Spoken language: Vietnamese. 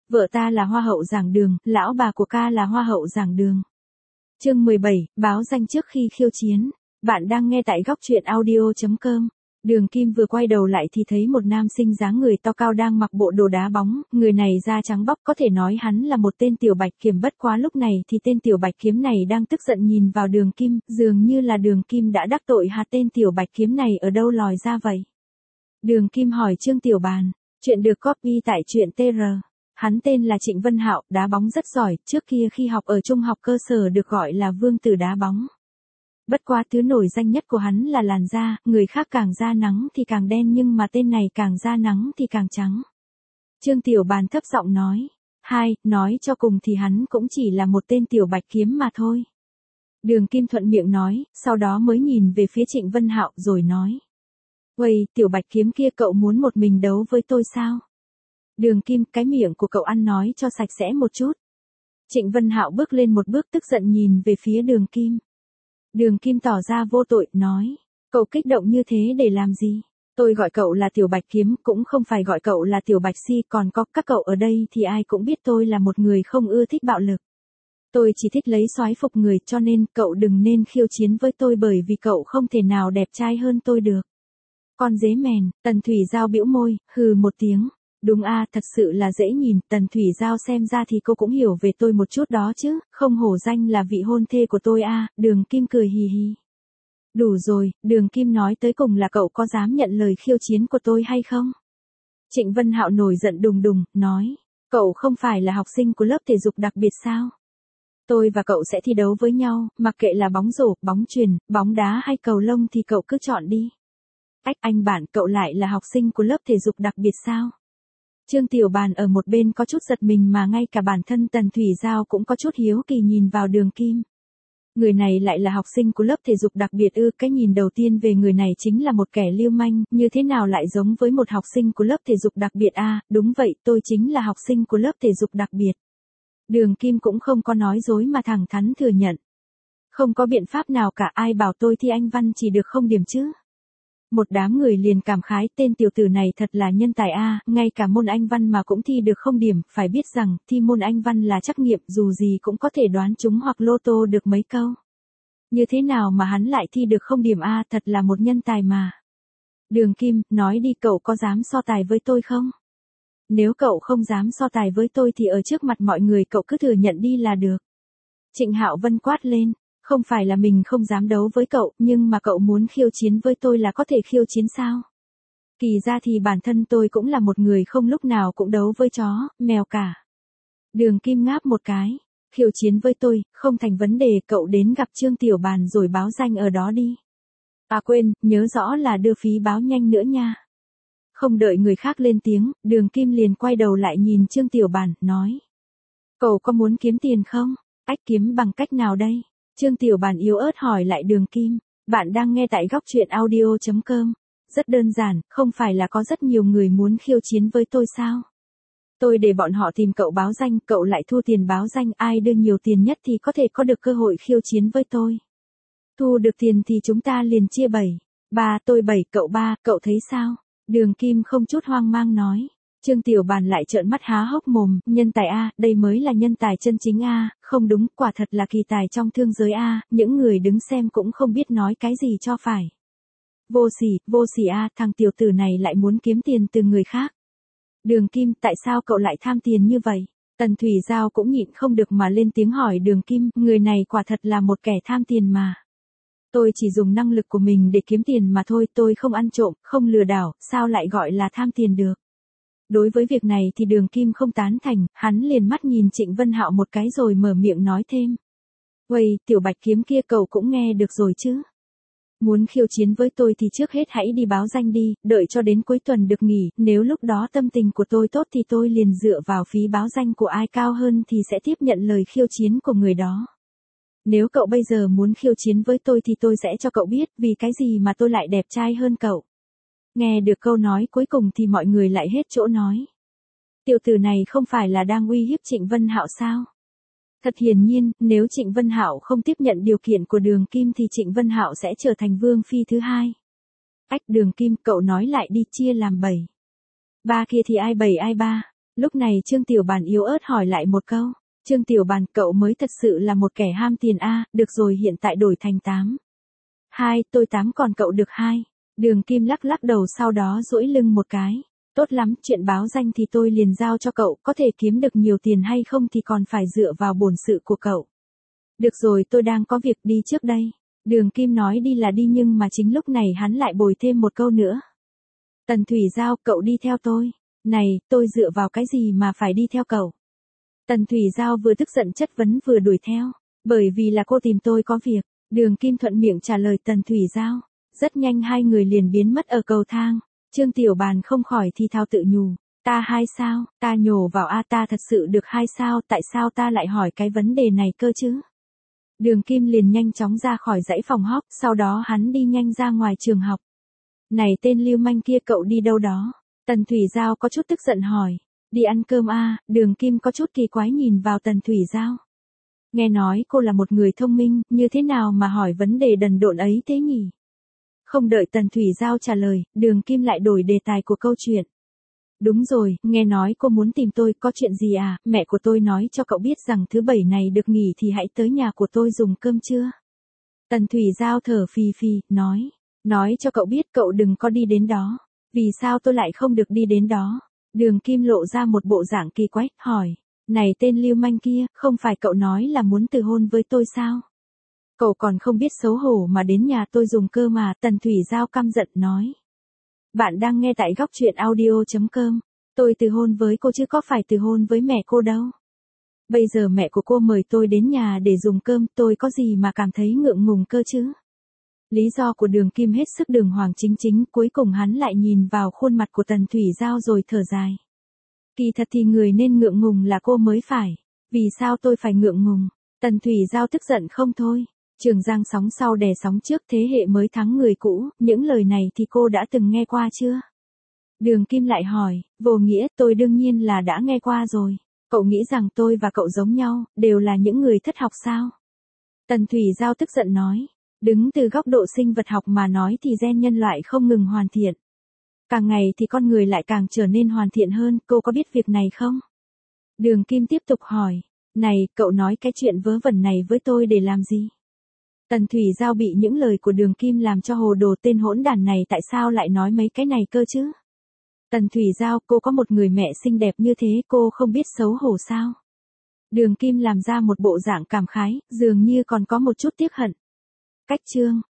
Vợ ta là hoa hậu giảng đường, lão bà của ca là hoa hậu giảng đường. Chương 17, báo danh trước khi khiêu chiến. Bạn đang nghe tại góc truyện audio.com. Đường Kim vừa quay đầu lại thì thấy một nam sinh dáng người to cao đang mặc bộ đồ đá bóng, người này da trắng bóc, có thể nói hắn là một tên tiểu bạch kiểm, bất quá lúc này thì tên tiểu bạch kiếm này đang tức giận nhìn vào Đường Kim, dường như là Đường Kim đã đắc tội tên tiểu bạch kiếm này ở đâu lòi ra vậy. Đường Kim hỏi Trương Tiểu Bàn, chuyện được copy tại truyện TR. Hắn tên là Trịnh Vân Hạo, đá bóng rất giỏi, trước kia khi học ở trung học cơ sở được gọi là vương tử đá bóng. Bất quá thứ nổi danh nhất của hắn là làn da, người khác càng da nắng thì càng đen nhưng mà tên này càng da nắng thì càng trắng. Trương Tiểu Bàn thấp giọng nói, nói cho cùng thì hắn cũng chỉ là một tên tiểu bạch kiếm mà thôi. Đường Kim thuận miệng nói, sau đó mới nhìn về phía Trịnh Vân Hạo rồi nói. Uầy, tiểu bạch kiếm kia cậu muốn một mình đấu với tôi sao? Đường Kim, cái miệng của cậu ăn nói cho sạch sẽ một chút. Trịnh Vân Hạo bước lên một bước tức giận nhìn về phía Đường Kim. Đường Kim tỏ ra vô tội, nói, cậu kích động như thế để làm gì? Tôi gọi cậu là tiểu bạch kiếm, cũng không phải gọi cậu là tiểu bạch si, còn có các cậu ở đây thì ai cũng biết tôi là một người không ưa thích bạo lực. Tôi chỉ thích lấy soái phục người, cho nên cậu đừng nên khiêu chiến với tôi bởi vì cậu không thể nào đẹp trai hơn tôi được. Con dế mèn, Tần Thủy Giao bĩu môi, hừ một tiếng. Đúng a, thật sự là dễ nhìn, Tần Thủy Giao xem ra thì cô cũng hiểu về tôi một chút đó chứ, không hổ danh là vị hôn thê của tôi a. Đường Kim cười hì hì. Đủ rồi, Đường Kim, nói tới cùng là cậu có dám nhận lời khiêu chiến của tôi hay không? Trịnh Vân Hạo nổi giận đùng đùng, nói, cậu không phải là học sinh của lớp thể dục đặc biệt sao? Tôi và cậu sẽ thi đấu với nhau, mặc kệ là bóng rổ, bóng chuyền, bóng đá hay cầu lông thì cậu cứ chọn đi. Anh bạn, cậu lại là học sinh của lớp thể dục đặc biệt sao? Trương Tiểu Bàn ở một bên có chút giật mình mà ngay cả bản thân Tần Thủy Giao cũng có chút hiếu kỳ nhìn vào Đường Kim. Người này lại là học sinh của lớp thể dục đặc biệt ư? Cái nhìn đầu tiên về người này chính là một kẻ lưu manh, như thế nào lại giống với một học sinh của lớp thể dục đặc biệt a? Đúng vậy, tôi chính là học sinh của lớp thể dục đặc biệt. Đường Kim cũng không có nói dối mà thẳng thắn thừa nhận. Không có biện pháp nào cả, ai bảo tôi thi Anh văn chỉ được 0 điểm chứ? Một đám người liền cảm khái, tên tiểu tử này thật là nhân tài a, ngay cả môn Anh văn mà cũng thi được 0 điểm, phải biết rằng thi môn Anh văn là trắc nghiệm, dù gì cũng có thể đoán trúng hoặc lô tô được mấy câu. Như thế nào mà hắn lại thi được 0 điểm a, thật là một nhân tài mà. Đường Kim, nói đi, cậu có dám so tài với tôi không? Nếu cậu không dám so tài với tôi thì ở trước mặt mọi người cậu cứ thừa nhận đi là được. Trịnh Hạo Vân quát lên. Không phải là mình không dám đấu với cậu, nhưng mà cậu muốn khiêu chiến với tôi là có thể khiêu chiến sao? Kỳ ra thì bản thân tôi cũng là một người không lúc nào cũng đấu với chó, mèo cả. Đường Kim ngáp một cái. Khiêu chiến với tôi, không thành vấn đề, cậu đến gặp Trương Tiểu Bàn rồi báo danh ở đó đi. À quên, nhớ rõ là đưa phí báo nhanh nữa nha. Không đợi người khác lên tiếng, Đường Kim liền quay đầu lại nhìn Trương Tiểu Bàn, nói. Cậu có muốn kiếm tiền không? Kiếm bằng cách nào đây? Trương Tiểu Bàn yếu ớt hỏi lại Đường Kim. Bạn đang nghe tại góc truyện audio.com. Rất đơn giản, không phải là có rất nhiều người muốn khiêu chiến với tôi sao? Tôi để bọn họ tìm cậu báo danh, cậu lại thu tiền báo danh, ai đưa nhiều tiền nhất thì có thể có được cơ hội khiêu chiến với tôi. Thu được tiền thì chúng ta liền chia 7. Tôi 7, cậu 3, cậu thấy sao? Đường Kim không chút hoang mang nói. Trương Tiểu Bàn lại trợn mắt há hốc mồm, nhân tài a, đây mới là nhân tài chân chính a, không đúng, quả thật là kỳ tài trong thương giới a, những người đứng xem cũng không biết nói cái gì cho phải. Vô sỉ a, thằng tiểu tử này lại muốn kiếm tiền từ người khác. Đường Kim, tại sao cậu lại tham tiền như vậy? Tần Thủy Giao cũng nhịn không được mà lên tiếng hỏi Đường Kim, người này quả thật là một kẻ tham tiền mà. Tôi chỉ dùng năng lực của mình để kiếm tiền mà thôi, tôi không ăn trộm, không lừa đảo, sao lại gọi là tham tiền được? Đối với việc này thì Đường Kim không tán thành, hắn liền mắt nhìn Trịnh Vân Hạo một cái rồi mở miệng nói thêm. Uầy, tiểu bạch kiếm kia, cậu cũng nghe được rồi chứ? Muốn khiêu chiến với tôi thì trước hết hãy đi báo danh đi, đợi cho đến cuối tuần được nghỉ, nếu lúc đó tâm tình của tôi tốt thì tôi liền dựa vào phí báo danh của ai cao hơn thì sẽ tiếp nhận lời khiêu chiến của người đó. Nếu cậu bây giờ muốn khiêu chiến với tôi thì tôi sẽ cho cậu biết vì cái gì mà tôi lại đẹp trai hơn cậu. Nghe được câu nói cuối cùng thì mọi người lại hết chỗ nói. Tiểu tử này không phải là đang uy hiếp Trịnh Vân Hạo sao? Thật hiển nhiên, nếu Trịnh Vân Hạo không tiếp nhận điều kiện của Đường Kim thì Trịnh Vân Hạo sẽ trở thành vương phi thứ hai. Đường Kim, cậu nói lại đi, chia làm 7. 3 kia thì ai 7 ai 3? Lúc này Trương Tiểu Bàn yếu ớt hỏi lại một câu. Trương Tiểu Bàn, cậu mới thật sự là một kẻ ham tiền a, được rồi hiện tại đổi thành 8. 2, tôi 8 còn cậu được 2. Đường Kim lắc lắc đầu sau đó duỗi lưng một cái. Tốt lắm, chuyện báo danh thì tôi liền giao cho cậu, có thể kiếm được nhiều tiền hay không thì còn phải dựa vào bổn sự của cậu. Được rồi, tôi đang có việc đi trước đây. Đường Kim nói đi là đi nhưng mà chính lúc này hắn lại bồi thêm một câu nữa. Tần Thủy Giao, cậu đi theo tôi. Này, tôi dựa vào cái gì mà phải đi theo cậu? Tần Thủy Giao vừa tức giận chất vấn vừa đuổi theo. Bởi vì là cô tìm tôi có việc. Đường Kim thuận miệng trả lời Tần Thủy Giao. Rất nhanh hai người liền biến mất ở cầu thang. Trương Tiểu Bàn không khỏi thì thào tự nhủ. Ta 2 sao, ta nhổ vào a, ta thật sự được 2 sao, tại sao ta lại hỏi cái vấn đề này cơ chứ? Đường Kim liền nhanh chóng ra khỏi dãy phòng họp, sau đó hắn đi nhanh ra ngoài trường học. Này tên lưu manh kia, cậu đi đâu đó? Tần Thủy Giao có chút tức giận hỏi. Đi ăn cơm a. Đường Kim có chút kỳ quái nhìn vào Tần Thủy Giao. Nghe nói cô là một người thông minh, như thế nào mà hỏi vấn đề đần độn ấy thế nhỉ? Không đợi Tần Thủy Giao trả lời, Đường Kim lại đổi đề tài của câu chuyện. Đúng rồi, nghe nói cô muốn tìm tôi, có chuyện gì à? Mẹ của tôi nói cho cậu biết rằng thứ 7 này được nghỉ thì hãy tới nhà của tôi dùng cơm trưa. Tần Thủy Giao thở phì phì, nói cho cậu biết cậu đừng có đi đến đó. Vì sao tôi lại không được đi đến đó? Đường Kim lộ ra một bộ dạng kỳ quái, hỏi. Này tên lưu manh kia, không phải cậu nói là muốn từ hôn với tôi sao? Cậu còn không biết xấu hổ mà đến nhà tôi dùng cơm mà, Tần Thủy Giao căm giận nói. Bạn đang nghe tại góc truyện audio.com. Tôi từ hôn với cô chứ có phải từ hôn với mẹ cô đâu. Bây giờ mẹ của cô mời tôi đến nhà để dùng cơm, tôi có gì mà cảm thấy ngượng ngùng cơ chứ? Lý do của Đường Kim hết sức đường hoàng chính chính, cuối cùng hắn lại nhìn vào khuôn mặt của Tần Thủy Giao rồi thở dài. Kỳ thật thì người nên ngượng ngùng là cô mới phải. Vì sao tôi phải ngượng ngùng? Tần Thủy Giao tức giận không thôi. Trường Giang sóng sau đè sóng trước, thế hệ mới thắng người cũ, những lời này thì cô đã từng nghe qua chưa? Đường Kim lại hỏi, vô nghĩa, tôi đương nhiên là đã nghe qua rồi. Cậu nghĩ rằng tôi và cậu giống nhau, đều là những người thất học sao? Tần Thủy Giao tức giận nói, đứng từ góc độ sinh vật học mà nói thì gen nhân loại không ngừng hoàn thiện. Càng ngày thì con người lại càng trở nên hoàn thiện hơn, cô có biết việc này không? Đường Kim tiếp tục hỏi, này, cậu nói cái chuyện vớ vẩn này với tôi để làm gì? Tần Thủy Giao bị những lời của Đường Kim làm cho hồ đồ, tên hỗn đản này tại sao lại nói mấy cái này cơ chứ? Tần Thủy Giao, cô có một người mẹ xinh đẹp như thế, cô không biết xấu hổ sao? Đường Kim làm ra một bộ dạng cảm khái, dường như còn có một chút tiếc hận. Cách chương